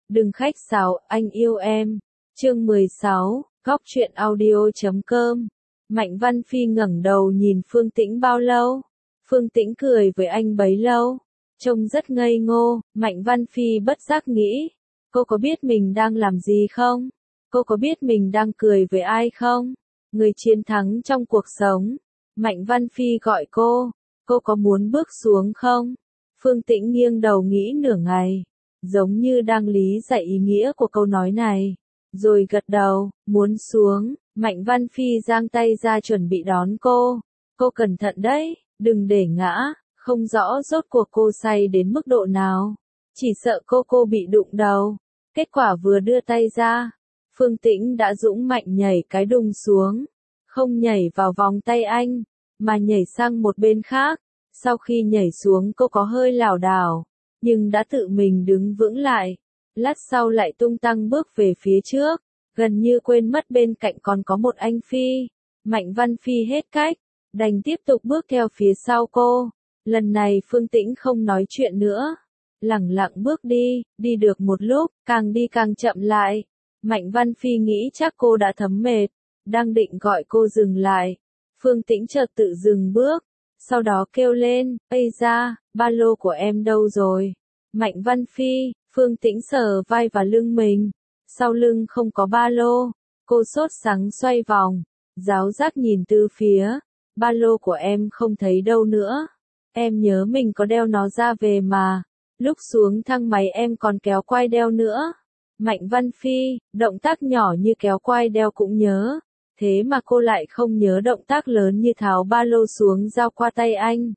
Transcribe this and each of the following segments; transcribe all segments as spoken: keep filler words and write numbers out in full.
Đừng khách sáo, anh yêu em. Chương mười sáu, góc truyện audio.com. Mạnh Văn Phi ngẩng đầu nhìn Phương Tĩnh bao lâu? Phương Tĩnh cười với anh bấy lâu. Trông rất ngây ngô, Mạnh Văn Phi bất giác nghĩ. Cô có biết mình đang làm gì không? Cô có biết mình đang cười với ai không? Người chiến thắng trong cuộc sống. Mạnh Văn Phi gọi cô. Cô có muốn bước xuống không? Phương Tĩnh nghiêng đầu nghĩ nửa ngày. Giống như đang lý giải ý nghĩa của câu nói này. Rồi gật đầu, muốn xuống. Mạnh Văn Phi giang tay ra chuẩn bị đón cô. Cô cẩn thận đấy, đừng để ngã. Không rõ rốt cuộc cô say đến mức độ nào. Chỉ sợ cô cô bị đụng đầu. Kết quả vừa đưa tay ra. Phương Tĩnh đã dũng mạnh nhảy cái đùng xuống. Không nhảy vào vòng tay anh, mà nhảy sang một bên khác. Sau khi nhảy xuống cô có hơi lảo đảo, nhưng đã tự mình đứng vững lại. Lát sau lại tung tăng bước về phía trước, gần như quên mất bên cạnh còn có một anh Phi. Mạnh Văn Phi hết cách, đành tiếp tục bước theo phía sau cô. Lần này Phương Tĩnh không nói chuyện nữa, lẳng lặng bước đi, đi được một lúc, càng đi càng chậm lại. Mạnh Văn Phi nghĩ chắc cô đã thấm mệt, đang định gọi cô dừng lại. Phương Tĩnh chợt tự dừng bước, sau đó kêu lên, ây da, ba lô của em đâu rồi? Mạnh Văn Phi, Phương Tĩnh sờ vai và lưng mình, sau lưng không có ba lô. Cô sốt sắng xoay vòng, giáo giác nhìn từ phía, ba lô của em không thấy đâu nữa. Em nhớ mình có đeo nó ra về mà, lúc xuống thang máy em còn kéo quai đeo nữa. Mạnh Văn Phi, động tác nhỏ như kéo quai đeo cũng nhớ. Thế mà cô lại không nhớ động tác lớn như tháo ba lô xuống giao qua tay anh.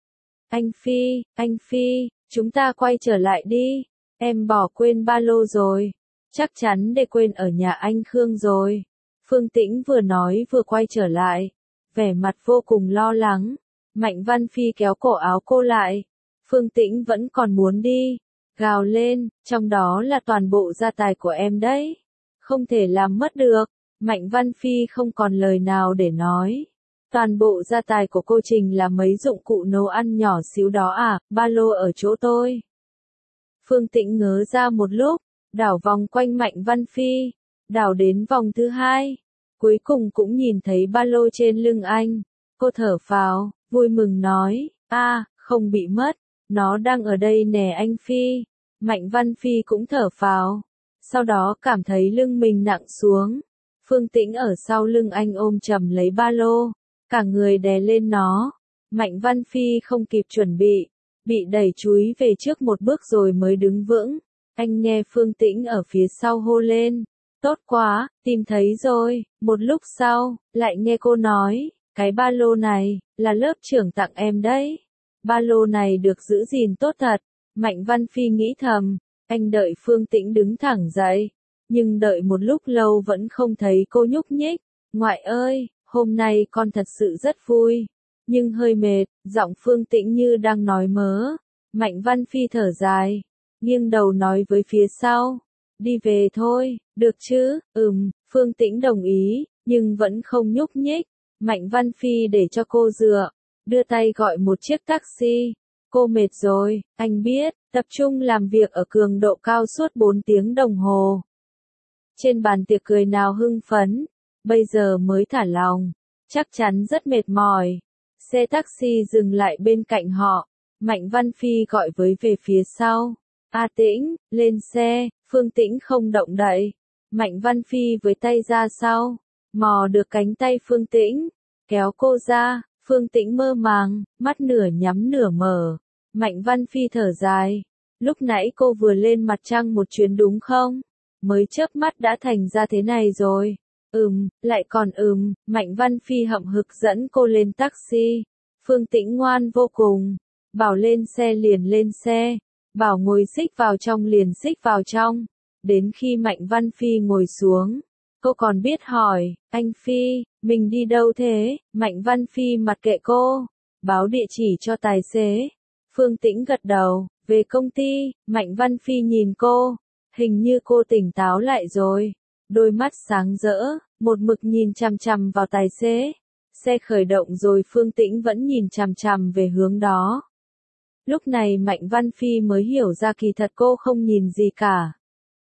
Anh Phi, anh Phi, chúng ta quay trở lại đi. Em bỏ quên ba lô rồi. Chắc chắn để quên ở nhà anh Khương rồi. Phương Tĩnh vừa nói vừa quay trở lại. Vẻ mặt vô cùng lo lắng. Mạnh Văn Phi kéo cổ áo cô lại. Phương Tĩnh vẫn còn muốn đi. Gào lên, trong đó là toàn bộ gia tài của em đấy. Không thể làm mất được. Mạnh Văn Phi không còn lời nào để nói. Toàn bộ gia tài của cô Trình là mấy dụng cụ nấu ăn nhỏ xíu đó à, ba lô ở chỗ tôi. Phương Tĩnh ngớ ra một lúc, đảo vòng quanh Mạnh Văn Phi, đảo đến vòng thứ hai. Cuối cùng cũng nhìn thấy ba lô trên lưng anh. Cô thở phào, vui mừng nói, a, không bị mất, nó đang ở đây nè anh Phi. Mạnh Văn Phi cũng thở phào, sau đó cảm thấy lưng mình nặng xuống. Phương Tĩnh ở sau lưng anh ôm chầm lấy ba lô, cả người đè lên nó. Mạnh Văn Phi không kịp chuẩn bị, bị đẩy chúi về trước một bước rồi mới đứng vững. Anh nghe Phương Tĩnh ở phía sau hô lên, tốt quá, tìm thấy rồi. Một lúc sau, lại nghe cô nói, cái ba lô này, là lớp trưởng tặng em đấy. Ba lô này được giữ gìn tốt thật. Mạnh Văn Phi nghĩ thầm, anh đợi Phương Tĩnh đứng thẳng dậy. Nhưng đợi một lúc lâu vẫn không thấy cô nhúc nhích. Ngoại ơi, hôm nay con thật sự rất vui, nhưng hơi mệt. Giọng Phương Tĩnh như đang nói mớ. Mạnh Văn Phi thở dài, nghiêng đầu nói với phía sau, đi về thôi, được chứ? Ừm, Phương Tĩnh đồng ý, nhưng vẫn không nhúc nhích. Mạnh Văn Phi để cho cô dựa, đưa tay gọi một chiếc taxi. Cô mệt rồi, anh biết, tập trung làm việc ở cường độ cao suốt bốn tiếng đồng hồ. Trên bàn tiệc cười nào hưng phấn, bây giờ mới thả lòng, chắc chắn rất mệt mỏi. Xe taxi dừng lại bên cạnh họ, Mạnh Văn Phi gọi với về phía sau. A Tĩnh, lên xe. Phương Tĩnh không động đậy. Mạnh Văn Phi với tay ra sau, mò được cánh tay Phương Tĩnh, kéo cô ra. Phương Tĩnh mơ màng, mắt nửa nhắm nửa mở. Mạnh Văn Phi thở dài, lúc nãy cô vừa lên mặt trăng một chuyến đúng không? Mới chớp mắt đã thành ra thế này rồi. Ừm, lại còn ừm. Mạnh Văn Phi hậm hực dẫn cô lên taxi. Phương Tĩnh ngoan vô cùng, bảo lên xe liền lên xe, bảo ngồi xích vào trong liền xích vào trong. Đến khi Mạnh Văn Phi ngồi xuống, cô còn biết hỏi, anh Phi, mình đi đâu thế? Mạnh Văn Phi mặc kệ cô, báo địa chỉ cho tài xế. Phương Tĩnh gật đầu, về công ty. Mạnh Văn Phi nhìn cô, hình như cô tỉnh táo lại rồi, đôi mắt sáng rỡ, một mực nhìn chằm chằm vào tài xế. Xe khởi động rồi Phương Tĩnh vẫn nhìn chằm chằm về hướng đó. Lúc này Mạnh Văn Phi mới hiểu ra kỳ thật cô không nhìn gì cả.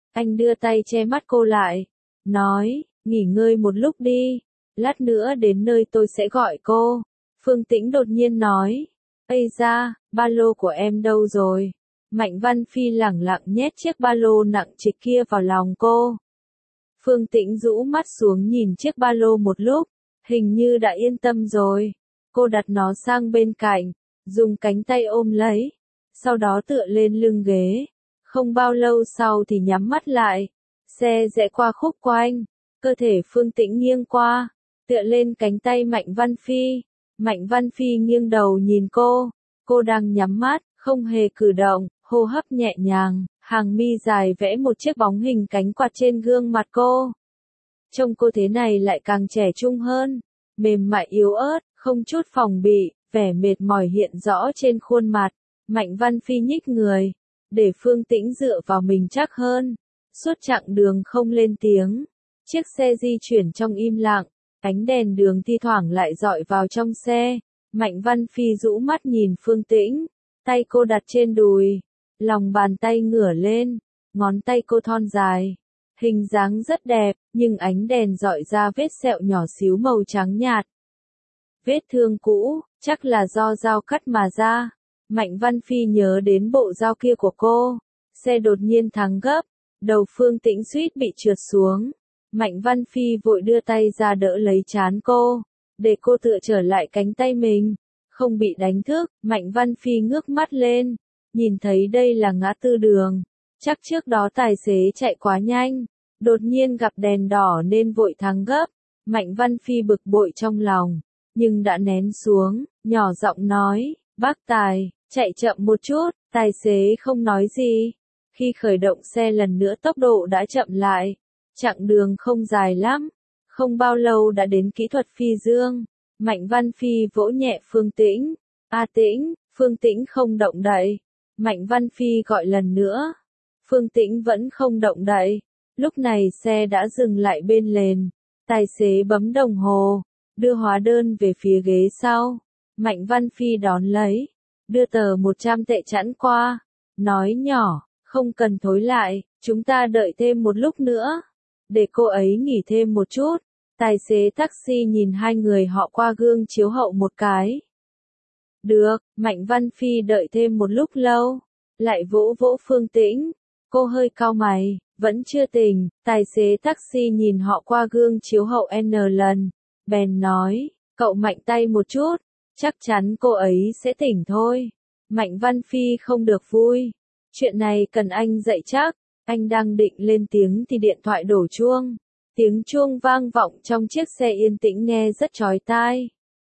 Anh đưa tay che mắt cô lại, nói, nghỉ ngơi một lúc đi, lát nữa đến nơi tôi sẽ gọi cô. Phương Tĩnh đột nhiên nói, ây da, ba lô của em đâu rồi? Mạnh Văn Phi lẳng lặng nhét chiếc ba lô nặng trịch kia vào lòng cô. Phương Tĩnh rũ mắt xuống nhìn chiếc ba lô một lúc, hình như đã yên tâm rồi. Cô đặt nó sang bên cạnh, dùng cánh tay ôm lấy, sau đó tựa lên lưng ghế. Không bao lâu sau thì nhắm mắt lại, xe rẽ qua khúc quanh, cơ thể Phương Tĩnh nghiêng qua, tựa lên cánh tay Mạnh Văn Phi. Mạnh Văn Phi nghiêng đầu nhìn cô, cô đang nhắm mắt, không hề cử động, hô hấp nhẹ nhàng, hàng mi dài vẽ một chiếc bóng hình cánh quạt trên gương mặt cô. Trông cô thế này lại càng trẻ trung hơn, mềm mại yếu ớt, không chút phòng bị, vẻ mệt mỏi hiện rõ trên khuôn mặt. Mạnh Văn Phi nhích người, để Phương Tĩnh dựa vào mình chắc hơn. Suốt chặng đường không lên tiếng, chiếc xe di chuyển trong im lặng, ánh đèn đường thi thoảng lại dọi vào trong xe. Mạnh Văn Phi rũ mắt nhìn Phương Tĩnh, tay cô đặt trên đùi, lòng bàn tay ngửa lên, ngón tay cô thon dài, hình dáng rất đẹp, nhưng ánh đèn dọi ra vết sẹo nhỏ xíu màu trắng nhạt. Vết thương cũ, chắc là do dao cắt mà ra. Mạnh Văn Phi nhớ đến bộ dao kia của cô. Xe đột nhiên thắng gấp, đầu Phương Tĩnh suýt bị trượt xuống. Mạnh Văn Phi vội đưa tay ra đỡ lấy trán cô, để cô tựa trở lại cánh tay mình, không bị đánh thức. Mạnh Văn Phi ngước mắt lên, nhìn thấy đây là ngã tư đường. Chắc trước đó tài xế chạy quá nhanh, đột nhiên gặp đèn đỏ nên vội thắng gấp. Mạnh Văn Phi bực bội trong lòng, nhưng đã nén xuống, nhỏ giọng nói, bác Tài, chạy chậm một chút. Tài xế không nói gì. Khi khởi động xe lần nữa tốc độ đã chậm lại. Chặng đường không dài lắm, không bao lâu đã đến kỹ thuật phi dương. Mạnh Văn Phi vỗ nhẹ Phương Tĩnh, A Tĩnh. Phương Tĩnh không động đậy. Mạnh Văn Phi gọi lần nữa. Phương Tĩnh vẫn không động đậy. Lúc này xe đã dừng lại bên lề. Tài xế bấm đồng hồ, đưa hóa đơn về phía ghế sau. Mạnh Văn Phi đón lấy, đưa tờ một trăm tệ chẵn qua, nói nhỏ, không cần thối lại, chúng ta đợi thêm một lúc nữa, để cô ấy nghỉ thêm một chút. Tài xế taxi nhìn hai người họ qua gương chiếu hậu một cái. Được. Mạnh Văn Phi đợi thêm một lúc lâu, lại vỗ vỗ Phương Tĩnh. Cô hơi cau mày, vẫn chưa tỉnh. Tài xế taxi nhìn họ qua gương chiếu hậu N lần, bèn nói, cậu mạnh tay một chút, chắc chắn cô ấy sẽ tỉnh thôi. Mạnh Văn Phi không được vui. Chuyện này cần anh dạy chắc. Anh đang định lên tiếng thì điện thoại đổ chuông. Tiếng chuông vang vọng trong chiếc xe yên tĩnh nghe rất chói tai.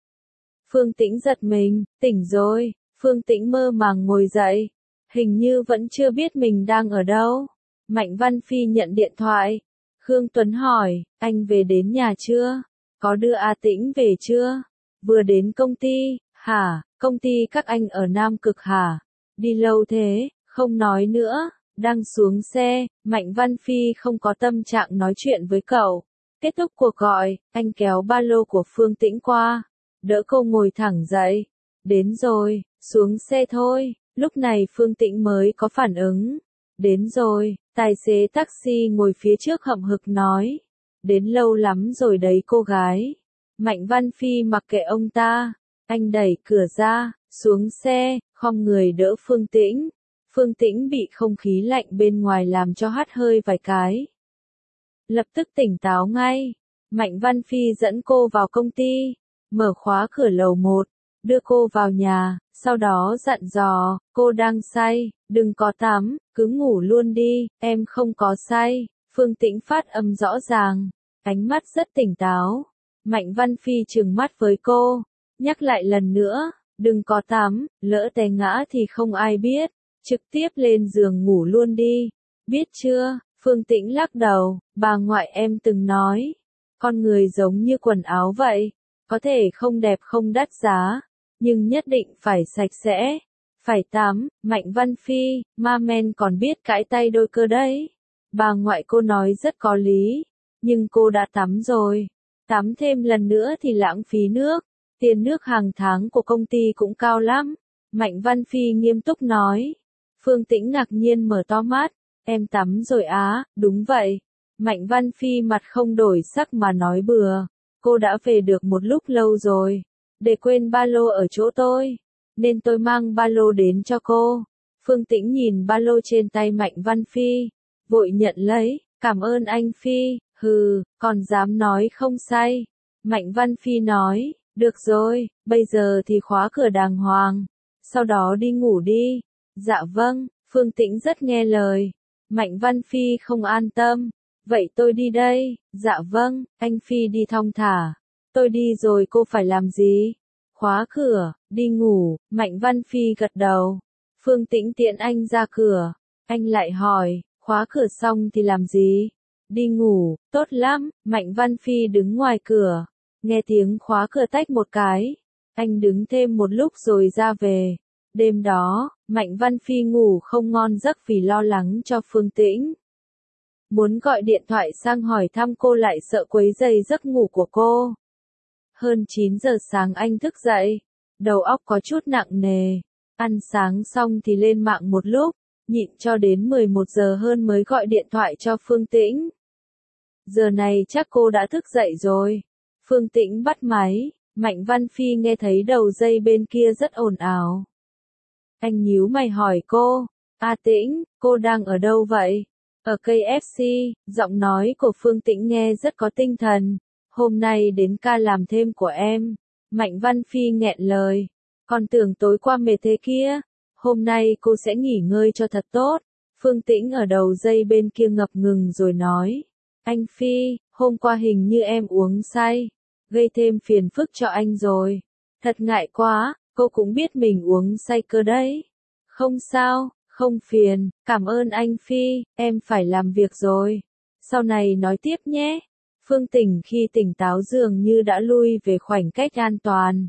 Phương Tĩnh giật mình, tỉnh rồi. Phương Tĩnh mơ màng ngồi dậy, hình như vẫn chưa biết mình đang ở đâu. Mạnh Văn Phi nhận điện thoại. Khương Tuấn hỏi, anh về đến nhà chưa? Có đưa A Tĩnh về chưa? Vừa đến công ty, hả? Công ty các anh ở Nam Cực hả? Đi lâu thế, không nói nữa. Đang xuống xe, Mạnh Văn Phi không có tâm trạng nói chuyện với cậu. Kết thúc cuộc gọi, anh kéo ba lô của Phương Tĩnh qua, đỡ cô ngồi thẳng dậy. Đến rồi, xuống xe thôi. Lúc này Phương Tĩnh mới có phản ứng. Đến rồi. Tài xế taxi ngồi phía trước hậm hực nói. Đến lâu lắm rồi đấy cô gái. Mạnh Văn Phi mặc kệ ông ta. Anh đẩy cửa ra, xuống xe, khom người đỡ Phương Tĩnh. Phương Tĩnh bị không khí lạnh bên ngoài làm cho hắt hơi vài cái. Lập tức tỉnh táo ngay. Mạnh Văn Phi dẫn cô vào công ty, mở khóa cửa lầu một, đưa cô vào nhà, sau đó dặn dò, cô đang say, đừng có tắm, cứ ngủ luôn đi, em không có say. Phương Tĩnh phát âm rõ ràng, ánh mắt rất tỉnh táo. Mạnh Văn Phi trừng mắt với cô, nhắc lại lần nữa, đừng có tắm, lỡ té ngã thì không ai biết, trực tiếp lên giường ngủ luôn đi, biết chưa? Phương Tĩnh lắc đầu, bà ngoại em từng nói, con người giống như quần áo vậy, có thể không đẹp không đắt giá, nhưng nhất định phải sạch sẽ, phải tắm. Mạnh Văn Phi, ma men còn biết cãi tay đôi cơ đấy. Bà ngoại cô nói rất có lý, nhưng cô đã tắm rồi, tắm thêm lần nữa thì lãng phí nước, tiền nước hàng tháng của công ty cũng cao lắm. Mạnh Văn Phi nghiêm túc nói. Phương Tĩnh ngạc nhiên mở to mắt, Em tắm rồi á, đúng vậy. Mạnh Văn Phi mặt không đổi sắc mà nói bừa. Cô đã về được một lúc lâu rồi. Để quên ba lô ở chỗ tôi. Nên tôi mang ba lô đến cho cô. Phương Tĩnh nhìn ba lô trên tay Mạnh Văn Phi. Vội nhận lấy. Cảm ơn anh Phi. Hừ, còn dám nói không say. Mạnh Văn Phi nói. Được rồi, bây giờ thì khóa cửa đàng hoàng. Sau đó đi ngủ đi. Dạ vâng, Phương Tĩnh rất nghe lời. Mạnh Văn Phi không an tâm. Vậy tôi đi đây. Dạ vâng, anh Phi đi thong thả. Tôi đi rồi cô phải làm gì? Khóa cửa, đi ngủ. Mạnh Văn Phi gật đầu. Phương Tĩnh tiễn anh ra cửa. Anh lại hỏi, khóa cửa xong thì làm gì? Đi ngủ, tốt lắm. Mạnh Văn Phi đứng ngoài cửa. Nghe tiếng khóa cửa tách một cái. Anh đứng thêm một lúc rồi ra về. Đêm đó, Mạnh Văn Phi ngủ không ngon giấc vì lo lắng cho Phương Tĩnh. Muốn gọi điện thoại sang hỏi thăm cô lại sợ quấy rầy giấc ngủ của cô. Hơn chín giờ sáng anh thức dậy. Đầu óc có chút nặng nề. Ăn sáng xong thì lên mạng một lúc. Nhịn cho đến mười một giờ hơn mới gọi điện thoại cho Phương Tĩnh. Giờ này chắc cô đã thức dậy rồi. Phương Tĩnh bắt máy. Mạnh Văn Phi nghe thấy đầu dây bên kia rất ồn ào. Anh nhíu mày hỏi cô. A Tĩnh, cô đang ở đâu vậy? Ở ca ép xê, giọng nói của Phương Tĩnh nghe rất có tinh thần. Hôm nay đến ca làm thêm của em. Mạnh Văn Phi nghẹn lời. Còn tưởng tối qua mệt thế kia. Hôm nay cô sẽ nghỉ ngơi cho thật tốt. Phương Tĩnh ở đầu dây bên kia ngập ngừng rồi nói. Anh Phi, hôm qua hình như em uống say. Gây thêm phiền phức cho anh rồi. Thật ngại quá, cô cũng biết mình uống say cơ đấy. Không sao, không phiền, cảm ơn anh Phi, em phải làm việc rồi. Sau này nói tiếp nhé. Phương Tĩnh khi tỉnh táo dường như đã lui về khoảnh cách an toàn.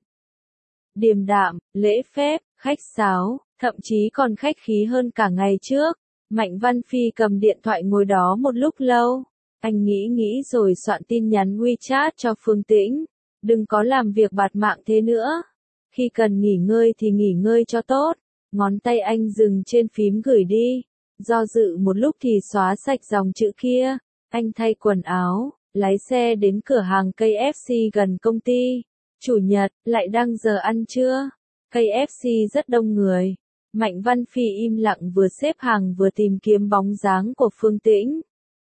Điềm đạm, lễ phép, khách sáo, thậm chí còn khách khí hơn cả ngày trước. Mạnh Văn Phi cầm điện thoại ngồi đó một lúc lâu. Anh nghĩ nghĩ rồi soạn tin nhắn WeChat cho Phương Tĩnh. Đừng có làm việc bạt mạng thế nữa. Khi cần nghỉ ngơi thì nghỉ ngơi cho tốt. Ngón tay anh dừng trên phím gửi đi. Do dự một lúc thì xóa sạch dòng chữ kia. Anh thay quần áo, lái xe đến cửa hàng ca ép xê gần công ty. Chủ nhật, lại đang giờ ăn trưa. ca ép xê rất đông người. Mạnh Văn Phi im lặng vừa xếp hàng vừa tìm kiếm bóng dáng của Phương Tĩnh.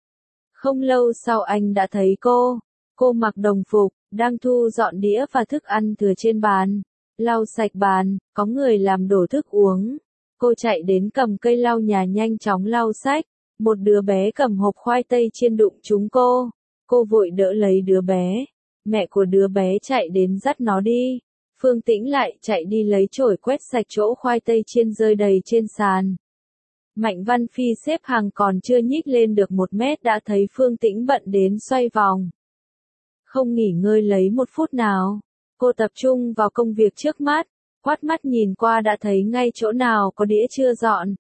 Không lâu sau anh đã thấy cô. Cô mặc đồng phục, đang thu dọn đĩa và thức ăn thừa trên bàn. Lau sạch bàn, có người làm đổ thức uống. Cô chạy đến cầm cây lau nhà nhanh chóng lau sạch. Một đứa bé cầm hộp khoai tây chiên đụng trúng cô. Cô vội đỡ lấy đứa bé. Mẹ của đứa bé chạy đến dắt nó đi. Phương Tĩnh lại chạy đi lấy chổi quét sạch chỗ khoai tây chiên rơi đầy trên sàn. Mạnh Văn Phi xếp hàng còn chưa nhích lên được một mét đã thấy Phương Tĩnh bận đến xoay vòng. Không nghỉ ngơi lấy một phút nào. Cô tập trung vào công việc trước mắt. Quát mắt nhìn qua đã thấy ngay chỗ nào có đĩa chưa dọn.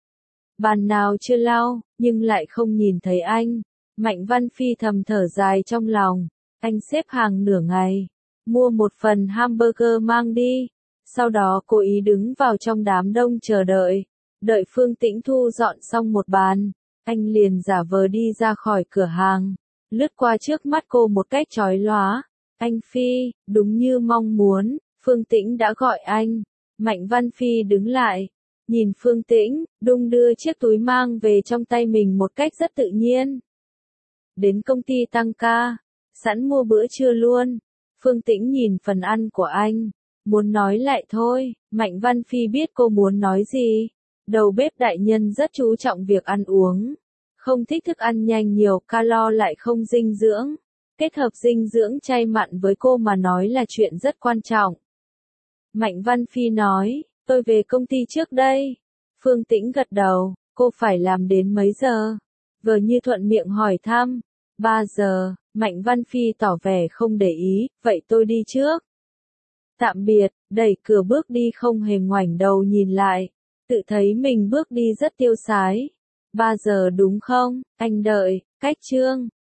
Bàn nào chưa lau, nhưng lại không nhìn thấy anh. Mạnh Văn Phi thầm thở dài trong lòng. Anh xếp hàng nửa ngày. Mua một phần hamburger mang đi. Sau đó cố ý đứng vào trong đám đông chờ đợi. Đợi Phương Tĩnh thu dọn xong một bàn. Anh liền giả vờ đi ra khỏi cửa hàng. Lướt qua trước mắt cô một cách chói lóa. Anh Phi, đúng như mong muốn, Phương Tĩnh đã gọi anh. Mạnh Văn Phi đứng lại. Nhìn Phương Tĩnh, đung đưa chiếc túi mang về trong tay mình một cách rất tự nhiên. Đến công ty tăng ca. Sẵn mua bữa trưa luôn. Phương Tĩnh nhìn phần ăn của anh. Muốn nói lại thôi. Mạnh Văn Phi biết cô muốn nói gì. Đầu bếp đại nhân rất chú trọng việc ăn uống. Không thích thức ăn nhanh nhiều calo lại không dinh dưỡng. Kết hợp dinh dưỡng chay mặn với cô mà nói là chuyện rất quan trọng. Mạnh Văn Phi nói, tôi về công ty trước đây. Phương Tĩnh gật đầu, cô phải làm đến mấy giờ? Vờ như thuận miệng hỏi thăm. ba giờ, Mạnh Văn Phi tỏ vẻ không để ý, vậy tôi đi trước. Tạm biệt, đẩy cửa bước đi không hề ngoảnh đầu nhìn lại. Tự thấy mình bước đi rất tiêu sái. ba giờ đúng không, anh đợi, cách chương.